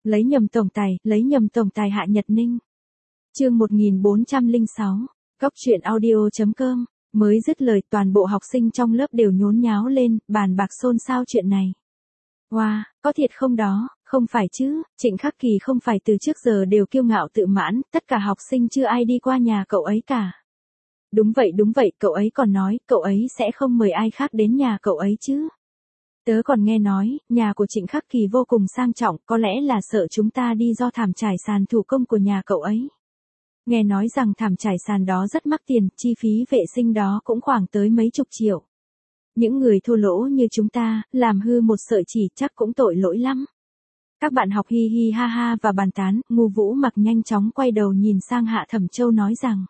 Lấy nhầm tổng tài Hạ Nhật Ninh. Chương 1406, Góc truyện audio.com. Mới dứt lời toàn bộ học sinh trong lớp đều nhốn nháo lên, bàn bạc xôn xao chuyện này. Wow, có thiệt không đó, không phải chứ, Trịnh Khắc Kỳ không phải từ trước giờ đều kiêu ngạo tự mãn, tất cả học sinh chưa ai đi qua nhà cậu ấy cả. Đúng vậy, cậu ấy còn nói, cậu ấy sẽ không mời ai khác đến nhà cậu ấy chứ. Tớ còn nghe nói, nhà của Trịnh Khắc Kỳ vô cùng sang trọng, có lẽ là sợ chúng ta đi do thảm trải sàn thủ công của nhà cậu ấy. Nghe nói rằng thảm trải sàn đó rất mắc tiền, chi phí vệ sinh đó cũng khoảng tới mấy chục triệu. Những người thua lỗ như chúng ta, làm hư một sợi chỉ chắc cũng tội lỗi lắm. Các bạn học hi hi ha ha và bàn tán, Ngu Vũ Mặc nhanh chóng quay đầu nhìn sang Hạ Thẩm Châu nói rằng.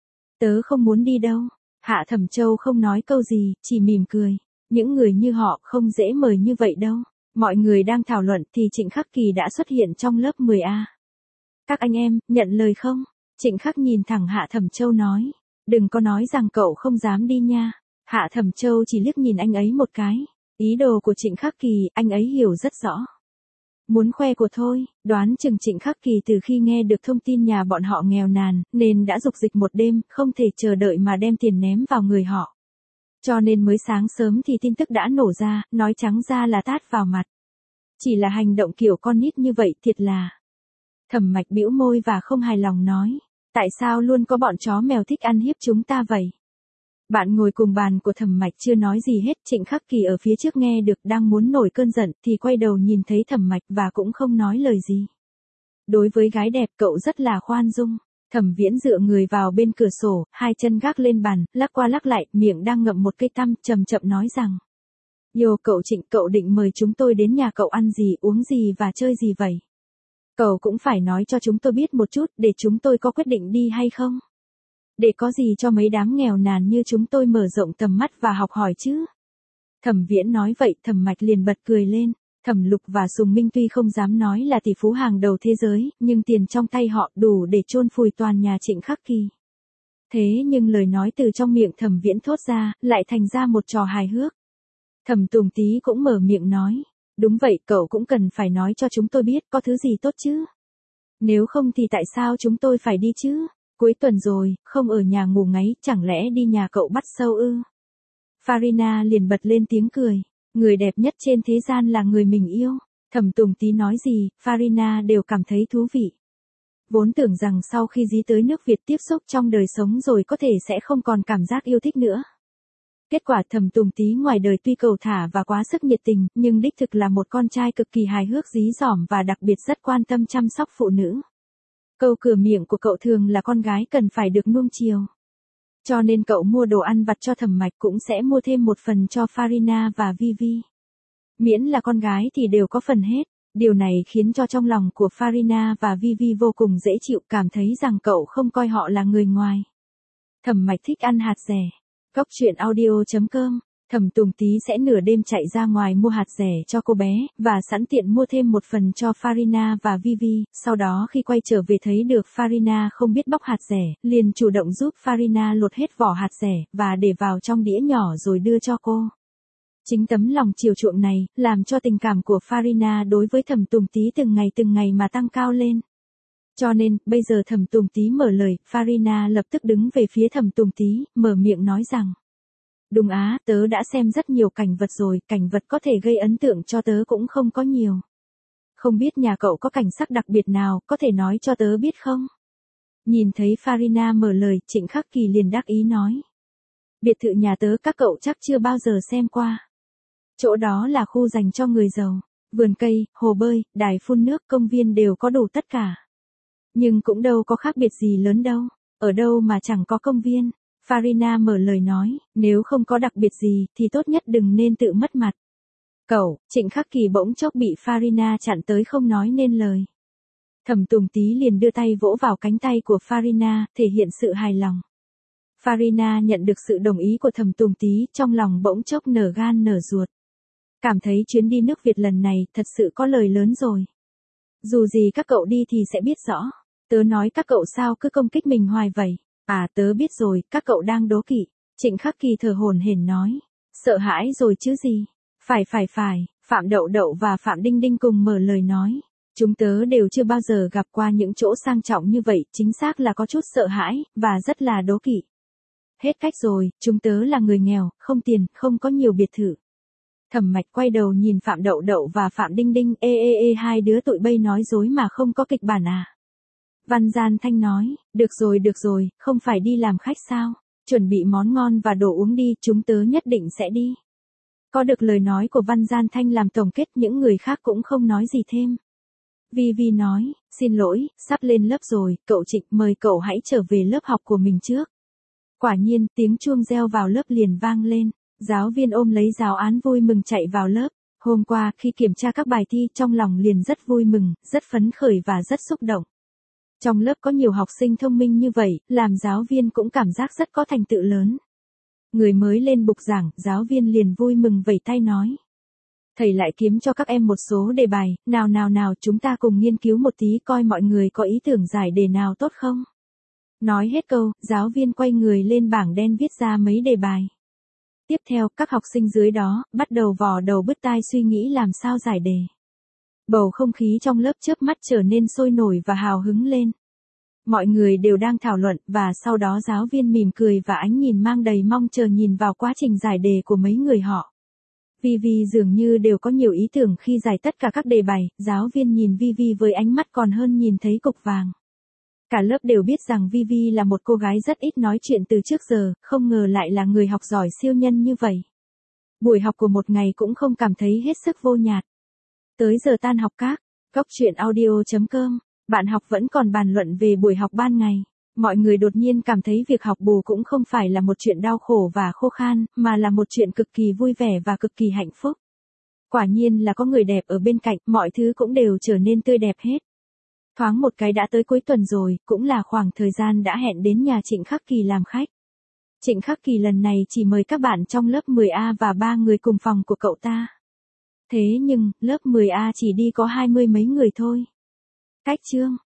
Tớ không muốn đi đâu. Hạ Thẩm Châu không nói câu gì, chỉ mỉm cười. Những người như họ không dễ mời như vậy đâu. Mọi người đang thảo luận thì Trịnh Khắc Kỳ đã xuất hiện trong lớp 10A. Các anh em, nhận lời không? Trịnh Khắc nhìn thẳng Hạ Thẩm Châu nói. Đừng có nói rằng cậu không dám đi nha. Hạ Thẩm Châu chỉ liếc nhìn anh ấy một cái. Ý đồ của Trịnh Khắc Kỳ, anh ấy hiểu rất rõ. Muốn khoe của thôi, đoán chừng Trịnh Khắc Kỳ từ khi nghe được thông tin nhà bọn họ nghèo nàn, nên đã dục dịch một đêm, không thể chờ đợi mà đem tiền ném vào người họ. Cho nên mới sáng sớm thì tin tức đã nổ ra, nói trắng ra là tát vào mặt. Chỉ là hành động kiểu con nít như vậy thiệt là. Thẩm Mạch bĩu môi và không hài lòng nói, tại sao luôn có bọn chó mèo thích ăn hiếp chúng ta vậy? Bạn ngồi cùng bàn của Thẩm Mạch chưa nói gì hết, Trịnh Khắc Kỳ ở phía trước nghe được đang muốn nổi cơn giận thì quay đầu nhìn thấy Thẩm Mạch và cũng không nói lời gì. Đối với gái đẹp cậu rất là khoan dung. Thẩm Viễn dựa người vào bên cửa sổ, hai chân gác lên bàn, lắc qua lắc lại, miệng đang ngậm một cây tăm, chậm chậm nói rằng. Yo cậu Trịnh, cậu định mời chúng tôi đến nhà cậu ăn gì, uống gì và chơi gì vậy? Cậu cũng phải nói cho chúng tôi biết một chút, để chúng tôi có quyết định đi hay không? Để có gì cho mấy đám nghèo nàn như chúng tôi mở rộng tầm mắt và học hỏi chứ? Thẩm Viễn nói vậy, Thẩm Mạch liền bật cười lên. Thẩm Lục và Sùng Minh tuy không dám nói là tỷ phú hàng đầu thế giới, nhưng tiền trong tay họ đủ để chôn vùi toàn nhà Trịnh Khắc Kỳ. Thế nhưng lời nói từ trong miệng Thẩm Viễn thốt ra, lại thành ra một trò hài hước. Thẩm Tùng Tý cũng mở miệng nói, đúng vậy, cậu cũng cần phải nói cho chúng tôi biết có thứ gì tốt chứ. Nếu không thì tại sao chúng tôi phải đi chứ? Cuối tuần rồi, không ở nhà ngủ ngáy, chẳng lẽ đi nhà cậu bắt sâu ư? Farina liền bật lên tiếng cười. Người đẹp nhất trên thế gian là người mình yêu. Thẩm Tùng Tý nói gì, Farina đều cảm thấy thú vị. Vốn tưởng rằng sau khi dí tới nước Việt tiếp xúc trong đời sống rồi có thể sẽ không còn cảm giác yêu thích nữa. Kết quả Thẩm Tùng Tý ngoài đời tuy cầu thả và quá sức nhiệt tình, nhưng đích thực là một con trai cực kỳ hài hước dí dỏm và đặc biệt rất quan tâm chăm sóc phụ nữ. Câu cửa miệng của cậu thường là con gái cần phải được nuông chiều. Cho nên cậu mua đồ ăn vặt cho Thẩm Mạch cũng sẽ mua thêm một phần cho Farina và Vivi. Miễn là con gái thì đều có phần hết. Điều này khiến cho trong lòng của Farina và Vivi vô cùng dễ chịu, cảm thấy rằng cậu không coi họ là người ngoài. Thẩm Mạch thích ăn hạt dẻ. Góc truyện audio.com. Thẩm Tùng Tý sẽ nửa đêm chạy ra ngoài mua hạt dẻ cho cô bé, và sẵn tiện mua thêm một phần cho Farina và Vivi, sau đó khi quay trở về thấy được Farina không biết bóc hạt dẻ, liền chủ động giúp Farina lột hết vỏ hạt dẻ, và để vào trong đĩa nhỏ rồi đưa cho cô. Chính tấm lòng chiều chuộng này, làm cho tình cảm của Farina đối với Thẩm Tùng Tý từng ngày mà tăng cao lên. Cho nên, bây giờ Thẩm Tùng Tý mở lời, Farina lập tức đứng về phía Thẩm Tùng Tý, mở miệng nói rằng. Đúng á, tớ đã xem rất nhiều cảnh vật rồi, cảnh vật có thể gây ấn tượng cho tớ cũng không có nhiều. Không biết nhà cậu có cảnh sắc đặc biệt nào, có thể nói cho tớ biết không? Nhìn thấy Farina mở lời, Trịnh Khắc Kỳ liền đắc ý nói. Biệt thự nhà tớ các cậu chắc chưa bao giờ xem qua. Chỗ đó là khu dành cho người giàu, vườn cây, hồ bơi, đài phun nước, công viên đều có đủ tất cả. Nhưng cũng đâu có khác biệt gì lớn đâu, ở đâu mà chẳng có công viên. Farina mở lời nói, nếu không có đặc biệt gì thì tốt nhất đừng nên tự mất mặt. Cậu, Trịnh Khắc Kỳ bỗng chốc bị Farina chặn tới không nói nên lời. Thẩm Tùng Tý liền đưa tay vỗ vào cánh tay của Farina, thể hiện sự hài lòng. Farina nhận được sự đồng ý của Thẩm Tùng Tý, trong lòng bỗng chốc nở gan nở ruột. Cảm thấy chuyến đi nước Việt lần này thật sự có lời lớn rồi. Dù gì các cậu đi thì sẽ biết rõ. Tớ nói các cậu sao cứ công kích mình hoài vậy. À tớ biết rồi, các cậu đang đố kỵ. Trịnh Khắc Kỳ thở hổn hển nói. Sợ hãi rồi chứ gì. Phải, Phạm Đậu Đậu và Phạm Đinh Đinh cùng mở lời nói. Chúng tớ đều chưa bao giờ gặp qua những chỗ sang trọng như vậy, chính xác là có chút sợ hãi, và rất là đố kỵ. Hết cách rồi, chúng tớ là người nghèo, không tiền, không có nhiều biệt thự. Thẩm Mạch quay đầu nhìn Phạm Đậu Đậu và Phạm Đinh Đinh, hai đứa tụi bay nói dối mà không có kịch bản à. Văn Gian Thanh nói, được rồi, không phải đi làm khách sao, chuẩn bị món ngon và đồ uống đi, chúng tớ nhất định sẽ đi. Có được lời nói của Văn Gian Thanh làm tổng kết, những người khác cũng không nói gì thêm. Vi nói, xin lỗi, sắp lên lớp rồi, cậu Trịnh mời cậu hãy trở về lớp học của mình trước. Quả nhiên, tiếng chuông reo vào lớp liền vang lên, giáo viên ôm lấy giáo án vui mừng chạy vào lớp. Hôm qua, khi kiểm tra các bài thi, trong lòng liền rất vui mừng, rất phấn khởi và rất xúc động. Trong lớp có nhiều học sinh thông minh như vậy, làm giáo viên cũng cảm giác rất có thành tựu lớn. Người mới lên bục giảng, giáo viên liền vui mừng vẫy tay nói. Thầy lại kiếm cho các em một số đề bài, nào chúng ta cùng nghiên cứu một tí coi mọi người có ý tưởng giải đề nào tốt không. Nói hết câu, giáo viên quay người lên bảng đen viết ra mấy đề bài. Tiếp theo, các học sinh dưới đó, bắt đầu vò đầu bứt tai suy nghĩ làm sao giải đề. Bầu không khí trong lớp chớp mắt trở nên sôi nổi và hào hứng lên. Mọi người đều đang thảo luận, và sau đó giáo viên mỉm cười và ánh nhìn mang đầy mong chờ nhìn vào quá trình giải đề của mấy người họ. Vi dường như đều có nhiều ý tưởng khi giải tất cả các đề bài, giáo viên nhìn Vi với ánh mắt còn hơn nhìn thấy cục vàng. Cả lớp đều biết rằng Vi là một cô gái rất ít nói chuyện từ trước giờ, không ngờ lại là người học giỏi siêu nhân như vậy. Buổi học của một ngày cũng không cảm thấy hết sức vô nhạt. Tới giờ tan học các, góc truyện audio.com, bạn học vẫn còn bàn luận về buổi học ban ngày. Mọi người đột nhiên cảm thấy việc học bù cũng không phải là một chuyện đau khổ và khô khan, mà là một chuyện cực kỳ vui vẻ và cực kỳ hạnh phúc. Quả nhiên là có người đẹp ở bên cạnh, mọi thứ cũng đều trở nên tươi đẹp hết. Thoáng một cái đã tới cuối tuần rồi, cũng là khoảng thời gian đã hẹn đến nhà Trịnh Khắc Kỳ làm khách. Trịnh Khắc Kỳ lần này chỉ mời các bạn trong lớp 10A và 3 người cùng phòng của cậu ta. Thế nhưng, lớp 10A chỉ đi có 20 mấy người thôi. Cách chương